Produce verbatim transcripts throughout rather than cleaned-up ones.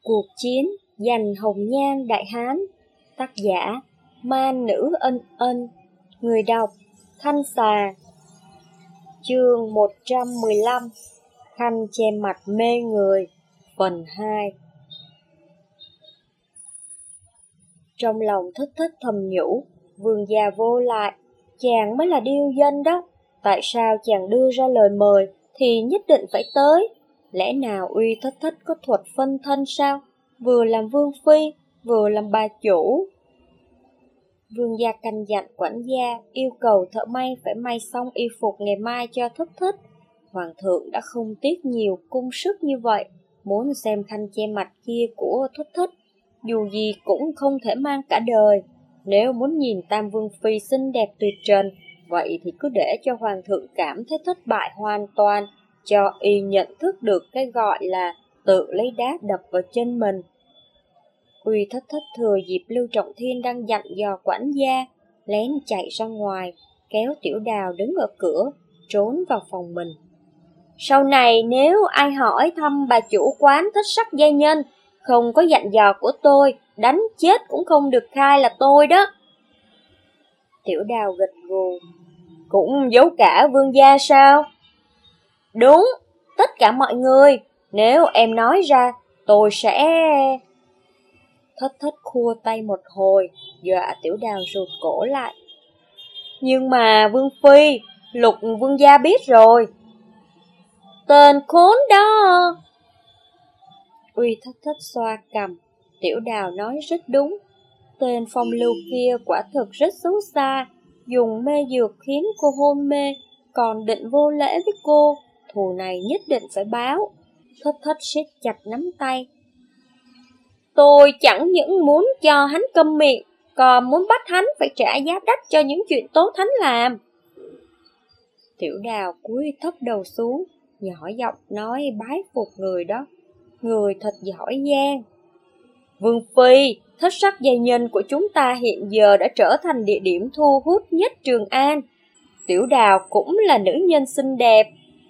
Cuộc chiến giành hồng nhan Đại Hán. Tác giả Man Nữ Ân Ân. Người đọc Thanh Xà. Chương một trăm mười lăm. Khanh che mặt mê người. Phần hai. Trong lòng Thích Thích thầm nhủ, Vương gia vô lại, chàng mới là điêu dân đó. Tại sao chàng đưa ra lời mời thì nhất định phải tới? Lẽ nào Uy Thích Thích có thuật phân thân sao? Vừa làm vương phi, vừa làm bà chủ. Vương gia căn dặn quản gia yêu cầu thợ may phải may xong y phục ngày mai cho Thích Thích. Hoàng thượng đã không tiếc nhiều công sức như vậy, muốn xem khăn che mặt kia của Thích Thích, dù gì cũng không thể mang cả đời. Nếu muốn nhìn Tam Vương Phi xinh đẹp tuyệt trần, vậy thì cứ để cho Hoàng thượng cảm thấy thất bại hoàn toàn, cho y nhận thức được cái gọi là tự lấy đá đập vào chân mình. Uy Thích Thích thừa dịp Lưu Trọng Thiên đang dặn dò quản gia, lén chạy ra ngoài, kéo Tiểu Đào đứng ở cửa, trốn vào phòng mình. Sau này nếu ai hỏi thăm bà chủ quán Thích Sắc Giai Nhân, không có dặn dò của tôi, đánh chết cũng không được khai là tôi đó. Tiểu Đào gật gù. Cũng giấu cả vương gia sao? Đúng, tất cả mọi người. Nếu em nói ra, tôi sẽ... Thích Thích khua tay một hồi, dọa Tiểu Đào rụt cổ lại. Nhưng mà Vương Phi, Lục vương gia biết rồi. Tên khốn đó. Uy Thích Thích xoa cằm. Tiểu Đào nói rất đúng. Tên phong lưu kia quả thực rất xấu xa, dùng mê dược khiến cô hôn mê, còn định vô lễ với cô. Thù này nhất định phải báo. Thích Thích siết chặt nắm tay. Tôi chẳng những muốn cho hắn câm miệng, còn muốn bắt hắn phải trả giá đắt cho những chuyện tốt hắn làm. Tiểu Đào cúi thấp đầu xuống, nhỏ giọng nói bái phục người đó. Người thật giỏi giang. Vương Phi, Thất Sắc Giai Nhân của chúng ta hiện giờ đã trở thành địa điểm thu hút nhất Trường An. Tiểu Đào cũng là nữ nhân xinh đẹp.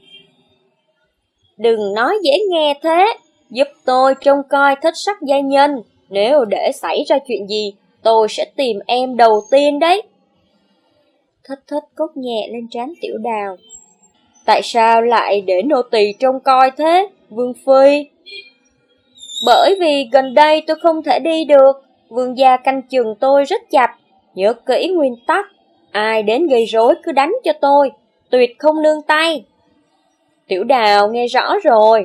Đừng nói dễ nghe thế, giúp tôi trông coi Thích Sắc Giai Nhân. Nếu để xảy ra chuyện gì, tôi sẽ tìm em đầu tiên đấy. Thích Thích cốc nhẹ lên trán Tiểu Đào. Tại sao lại để nô tỳ trông coi thế, Vương Phi? Bởi vì gần đây tôi không thể đi được, vương gia canh chừng tôi rất chặt. Nhớ kỹ nguyên tắc, ai đến gây rối cứ đánh cho tôi, tuyệt không nương tay. Tiểu Đào nghe rõ rồi.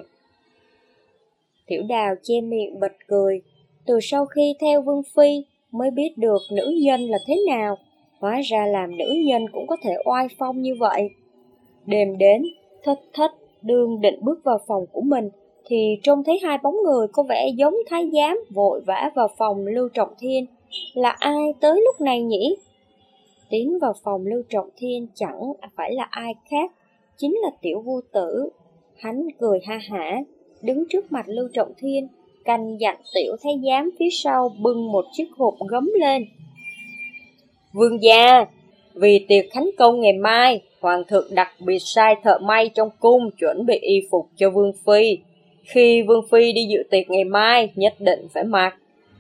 Tiểu Đào che miệng bật cười. Từ sau khi theo Vương Phi mới biết được nữ nhân là thế nào. Hóa ra làm nữ nhân cũng có thể oai phong như vậy. Đêm đến, Thích Thích đương định bước vào phòng của mình, thì trông thấy hai bóng người có vẻ giống thái giám vội vã vào phòng Lưu Trọng Thiên. Là ai tới lúc này nhỉ? Tiến vào phòng Lưu Trọng Thiên chẳng phải là ai khác, chính là Tiểu Vu Tử. Hắn cười ha hả, đứng trước mặt Lưu Trọng Thiên, canh dặn Tiểu thái giám phía sau bưng một chiếc hộp gấm lên. Vương gia, vì tiệc khánh công ngày mai, Hoàng thượng đặc biệt sai thợ may trong cung chuẩn bị y phục cho Vương Phi. Khi Vương Phi đi dự tiệc ngày mai, nhất định phải mặc.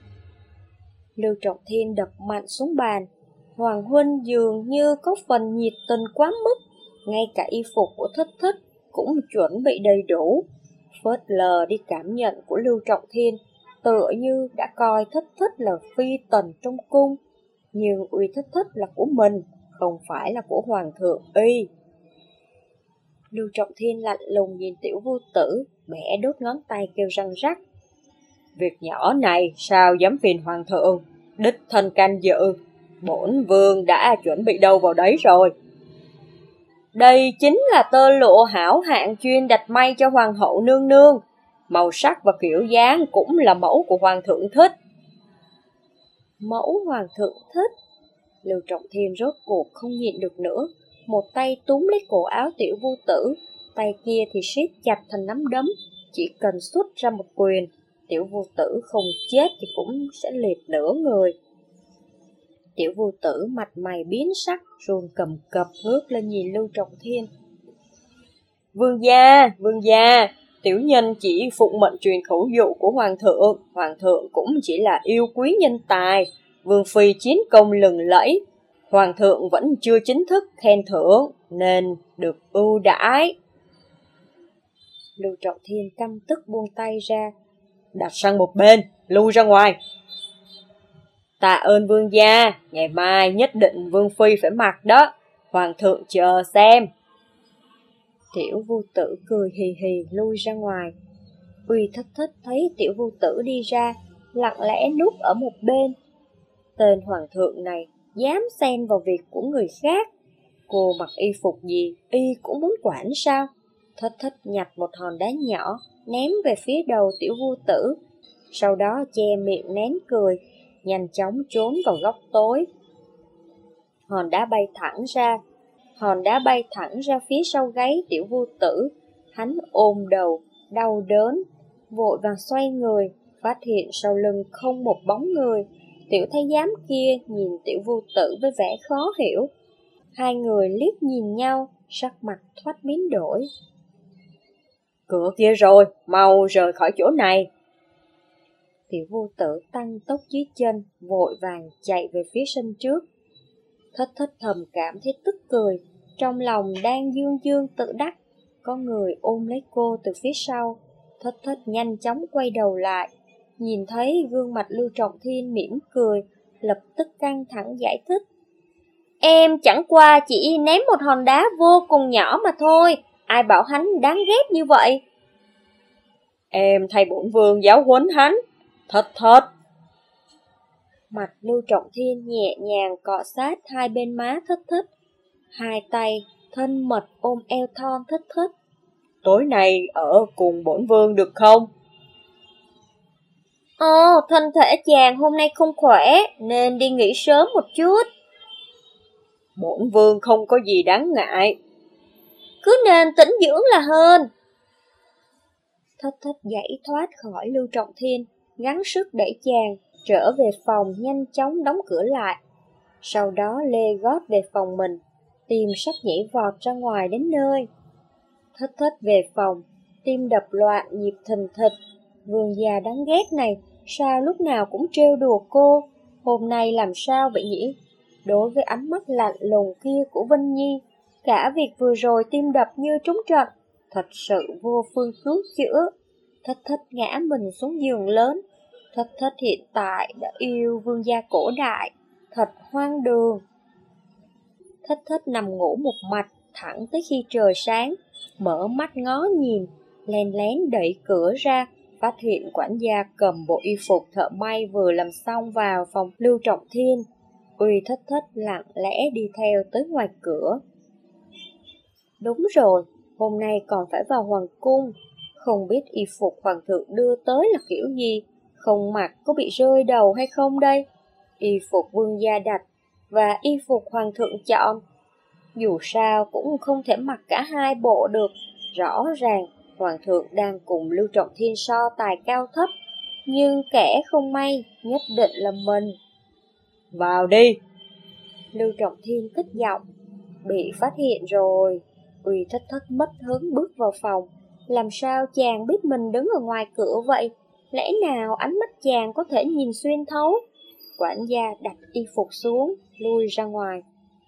Lưu Trọng Thiên đập mạnh xuống bàn. Hoàng huynh dường như có phần nhiệt tình quá mức. Ngay cả y phục của Thích Thích cũng chuẩn bị đầy đủ. Phớt lờ đi cảm nhận của Lưu Trọng Thiên, tựa như đã coi Thích Thích là phi tần trong cung. Nhưng Uy Thích Thích là của mình, không phải là của Hoàng thượng y. Lưu Trọng Thiên lạnh lùng nhìn Tiểu Vu Tử, bẻ đốt ngón tay kêu răng rắc. Việc nhỏ này sao dám phiền Hoàng thượng, đích thân canh dự. Bổn vương đã chuẩn bị đâu vào đấy rồi. Đây chính là tơ lụa hảo hạng chuyên đặt may cho Hoàng hậu nương nương. Màu sắc và kiểu dáng cũng là mẫu của Hoàng thượng thích. Mẫu Hoàng thượng thích? Lưu Trọng Thiên rốt cuộc không nhịn được nữa, một tay túm lấy cổ áo Tiểu Vu Tử, tay kia thì siết chặt thành nắm đấm. Chỉ cần xuất ra một quyền, Tiểu Vu Tử không chết thì cũng sẽ liệt nửa người. Tiểu Vu Tử mặt mày biến sắc, run cầm cập ngước lên nhìn Lưu Trọng Thiên. Vương gia, vương gia, Tiểu nhân chỉ phụng mệnh truyền khẩu dụ của hoàng thượng, hoàng thượng cũng chỉ là yêu quý nhân tài, vương phi chiến công lừng lẫy, hoàng thượng vẫn chưa chính thức khen thưởng nên được ưu đãi. Lưu Trọng Thiên căm tức buông tay ra, đặt sang một bên, lui ra ngoài. Tạ ơn vương gia, ngày mai nhất định vương phi phải mặc đó, hoàng thượng chờ xem. Tiểu Vu Tử cười hì hì lui ra ngoài. Uy Thất Thất thấy Tiểu Vu Tử đi ra, lặng lẽ núp ở một bên. Tên hoàng thượng này dám xen vào việc của người khác. Cô mặc y phục gì, y cũng muốn quản sao? Thất Thất nhặt một hòn đá nhỏ, ném về phía đầu Tiểu Vu Tử, sau đó che miệng nén cười, nhanh chóng trốn vào góc tối. Hòn đá bay thẳng ra, hòn đá bay thẳng ra phía sau gáy Tiểu Vu Tử. Hắn ôm đầu, đau đớn, vội vàng xoay người, phát hiện sau lưng không một bóng người. Tiểu thái giám kia nhìn Tiểu Vu Tử với vẻ khó hiểu. Hai người liếc nhìn nhau, sắc mặt thoát biến đổi. Cửa kia rồi, mau rời khỏi chỗ này. Tiểu Vu Tử tăng tốc dưới chân, vội vàng chạy về phía sân trước. Thất Thất thầm cảm thấy tức cười, trong lòng đang dương dương tự đắc. Có người ôm lấy cô từ phía sau. Thất Thất nhanh chóng quay đầu lại, nhìn thấy gương mặt Lưu Trọng Thiên mỉm cười, lập tức căng thẳng giải thích. Em chẳng qua chỉ ném một hòn đá vô cùng nhỏ mà thôi, ai bảo hắn đáng ghét như vậy? Em thay bổn vương giáo huấn hắn. Thất Thất. Mặt Lưu Trọng Thiên nhẹ nhàng cọ sát hai bên má Thất Thất, hai tay thân mật ôm eo thon Thất Thất. Tối nay ở cùng bổn vương được không? Ồ, thân thể chàng hôm nay không khỏe, nên đi nghỉ sớm một chút. Bổn vương không có gì đáng ngại. Cứ nên tĩnh dưỡng là hơn. Thất Thất giải thoát khỏi Lưu Trọng Thiên, gắng sức đẩy chàng trở về phòng, nhanh chóng đóng cửa lại. Sau đó lê gót về phòng mình, tìm sách nhảy vọt ra ngoài đến nơi. Thất Thất về phòng, tim đập loạn, nhịp thình thịch. Vương già đáng ghét này, sao lúc nào cũng trêu đùa cô, hôm nay làm sao vậy nhỉ? Đối với ánh mắt lạnh lùng kia của Vinh Nhi, cả việc vừa rồi tim đập như trúng trận, thật sự vô phương cứu chữa. Thất Thất ngã mình xuống giường lớn. Thất Thất hiện tại đã yêu vương gia cổ đại, thật hoang đường. Thất Thất nằm ngủ một mạch thẳng tới khi trời sáng, mở mắt ngó nhìn, lén lén đẩy cửa ra, phát hiện quản gia cầm bộ y phục thợ may vừa làm xong vào phòng Lưu Trọng Thiên. Uy Thất Thất lặng lẽ đi theo tới ngoài cửa. Đúng rồi, hôm nay còn phải vào hoàng cung, không biết y phục hoàng thượng đưa tới là kiểu gì, không mặc có bị rơi đầu hay không đây? Y phục vương gia đặt và y phục hoàng thượng chọn, dù sao cũng không thể mặc cả hai bộ được. Rõ ràng hoàng thượng đang cùng Lưu Trọng Thiên so tài cao thấp, nhưng kẻ không may nhất định là mình. Vào đi. Lưu Trọng Thiên kích giọng. Bị phát hiện rồi. Uy Thất Thất mất hứng bước vào phòng. Làm sao chàng biết mình đứng ở ngoài cửa vậy? Lẽ nào ánh mắt chàng có thể nhìn xuyên thấu? Quản gia đặt y phục xuống, lui ra ngoài.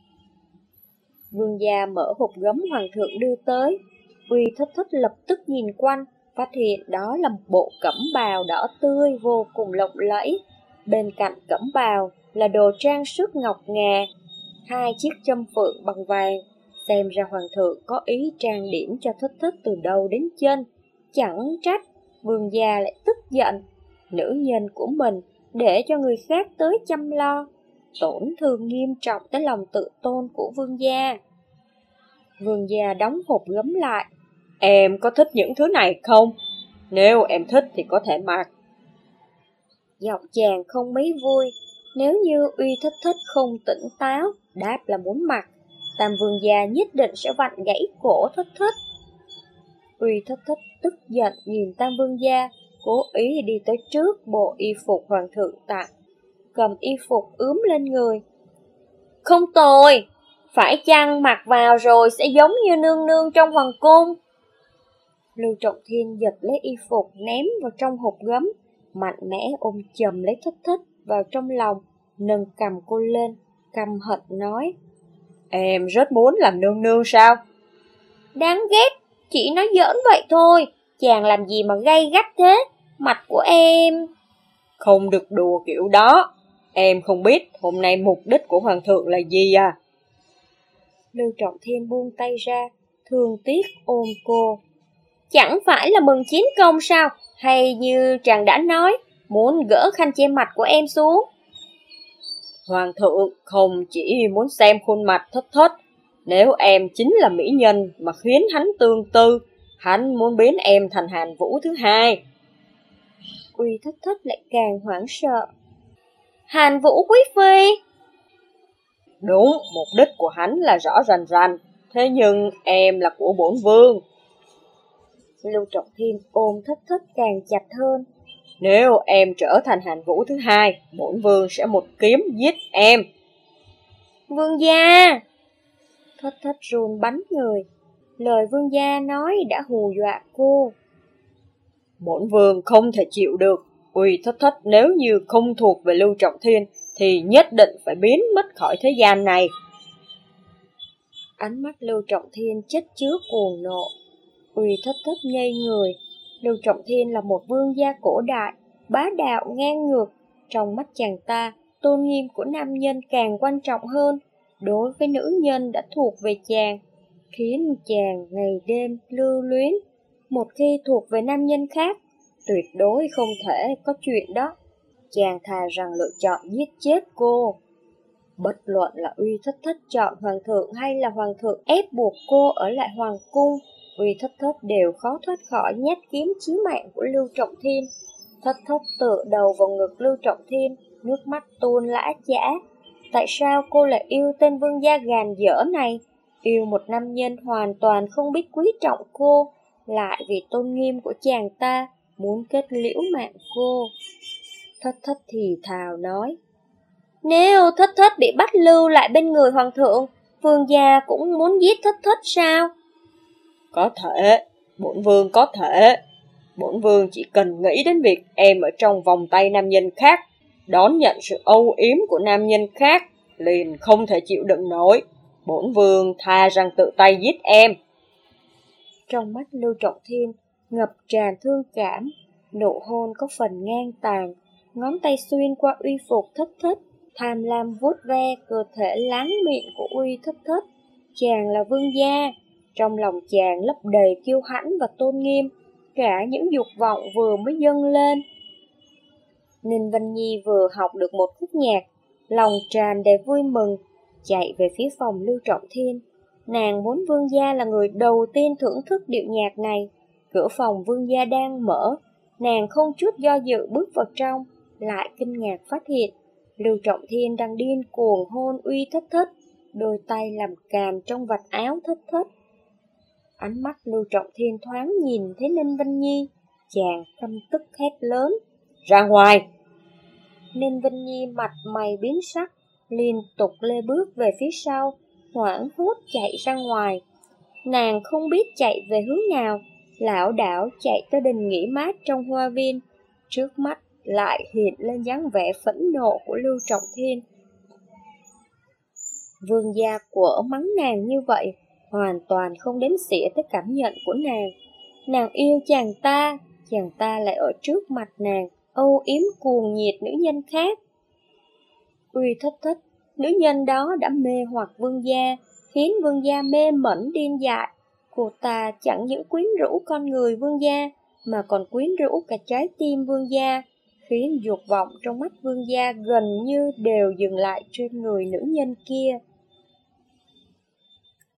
Vương gia mở hộp gấm hoàng thượng đưa tới. Uy Thất Thất lập tức nhìn quanh, phát hiện đó là một bộ cẩm bào đỏ tươi vô cùng lộng lẫy. Bên cạnh cẩm bào là đồ trang sức ngọc ngà, hai chiếc châm phượng bằng vàng. Xem ra hoàng thượng có ý trang điểm cho Thất Thất từ đầu đến chân. Chẳng trách vương gia lại tức giận. Nữ nhân của mình để cho người khác tới chăm lo, tổn thương nghiêm trọng tới lòng tự tôn của vương gia. Vương gia đóng hộp gấm lại. Em có thích những thứ này không? Nếu em thích thì có thể mặc. Giọng chàng không mấy vui. Nếu như Uy Thất Thất không tỉnh táo, đáp là muốn mặc, Tam vương gia nhất định sẽ vặn gãy cổ Thất Thất. Uy Thất Thất tức giận nhìn Tam vương gia, cố ý đi tới trước bộ y phục hoàng thượng tặng, cầm y phục ướm lên người. Không tồi, phải chăng mặc vào rồi sẽ giống như nương nương trong hoàng cung? Lưu Trọng Thiên giật lấy y phục ném vào trong hộp gấm, mạnh mẽ ôm chầm lấy Thất Thất vào trong lòng, nâng cầm cô lên, căm hận nói: Em rất muốn làm nương nương sao? Đáng ghét, chỉ nói giỡn vậy thôi, chàng làm gì mà gay gắt thế, mặt của em... Không được đùa kiểu đó, em không biết hôm nay mục đích của hoàng thượng là gì à? Lưu Trọng Thiên buông tay ra, thương tiếc ôm cô. Chẳng phải là mừng chiến công sao? Hay như chàng đã nói, muốn gỡ khăn che mặt của em xuống? Hoàng thượng không chỉ muốn xem khuôn mặt Thất Thất, nếu em chính là mỹ nhân mà khiến hắn tương tư, hắn muốn biến em thành Hàn Vũ thứ hai. Uy Thất Thất lại càng hoảng sợ. Hàn Vũ quý phi? Đúng, mục đích của hắn là rõ rành rành, thế nhưng em là của bổn vương. Lưu Trọng Thiên ôm Thất Thất càng chặt hơn. Nếu em trở thành Hàn Vũ thứ hai, bổn vương sẽ một kiếm giết em. Vương gia! Thất Thất run bắn người. Lời vương gia nói đã hù dọa cô. Bổn vương không thể chịu được. Uy Thất Thất nếu như không thuộc về Lưu Trọng Thiên thì nhất định phải biến mất khỏi thế gian này. Ánh mắt Lưu Trọng Thiên chất chứa cuồng nộ. Uy Thất Thất ngây người. Lưu Trọng Thiên là một vương gia cổ đại, bá đạo ngang ngược. Trong mắt chàng ta, tôn nghiêm của nam nhân càng quan trọng hơn. Đối với nữ nhân đã thuộc về chàng, khiến chàng ngày đêm lưu luyến. Một khi thuộc về nam nhân khác, tuyệt đối không thể có chuyện đó. Chàng thà rằng lựa chọn giết chết cô. Bất luận là Uy Thất Thất chọn hoàng thượng hay là hoàng thượng ép buộc cô ở lại hoàng cung, Uy Thất Thất đều khó thoát khỏi nhát kiếm chí mạng của Lưu Trọng Thiên. Thất Thất tựa đầu vào ngực Lưu Trọng Thiên, nước mắt tuôn lã chã. Tại sao cô lại yêu tên vương gia gàn dở này? Yêu một nam nhân hoàn toàn không biết quý trọng cô, lại vì tôn nghiêm của chàng ta muốn kết liễu mạng cô. Thất Thất thì thào nói: Nếu Thất Thất bị bắt lưu lại bên người hoàng thượng, vương gia cũng muốn giết Thất Thất sao? Có thể, bổn vương có thể. Bổn vương chỉ cần nghĩ đến việc em ở trong vòng tay nam nhân khác, đón nhận sự âu yếm của nam nhân khác, liền không thể chịu đựng nổi. Bổn vương tha rằng tự tay giết em. Trong mắt Lưu Trọng Thiên ngập tràn thương cảm, nụ hôn có phần ngang tàn, ngón tay xuyên qua uy phục Thất Thất, tham lam vuốt ve cơ thể láng mịn của Uy Thất Thất. Chàng là vương gia, trong lòng chàng lấp đầy kiêu hãnh và tôn nghiêm, cả những dục vọng vừa mới dâng lên. Ninh Vân Nhi vừa học được một khúc nhạc, lòng tràn đầy vui mừng, chạy về phía phòng Lưu Trọng Thiên. Nàng muốn vương gia là người đầu tiên thưởng thức điệu nhạc này. Cửa phòng vương gia đang mở, nàng không chút do dự bước vào trong, lại kinh ngạc phát hiện Lưu Trọng Thiên đang điên cuồng hôn Uy Thất Thất, đôi tay làm càn trong vạt áo Thất Thất. Ánh mắt Lưu Trọng Thiên thoáng nhìn thấy Ninh Vân Nhi, chàng căm tức hét lớn: Ra ngoài! Ninh Vân Nhi mặt mày biến sắc, liên tục lê bước về phía sau, hoảng hốt chạy ra ngoài. Nàng không biết chạy về hướng nào, lảo đảo chạy tới đình nghỉ mát trong hoa viên. Trước mắt lại hiện lên dáng vẻ phẫn nộ của Lưu Trọng Thiên. Vương gia của mắng nàng như vậy, hoàn toàn không đếm xỉa tới cảm nhận của nàng. Nàng yêu chàng ta, chàng ta lại ở trước mặt nàng, âu yếm cuồng nhiệt nữ nhân khác. Uy Thất Thất, nữ nhân đó đã mê hoặc vương gia, khiến vương gia mê mẩn điên dại. Cô ta chẳng những quyến rũ con người vương gia, mà còn quyến rũ cả trái tim vương gia, khiến dục vọng trong mắt vương gia gần như đều dừng lại trên người nữ nhân kia.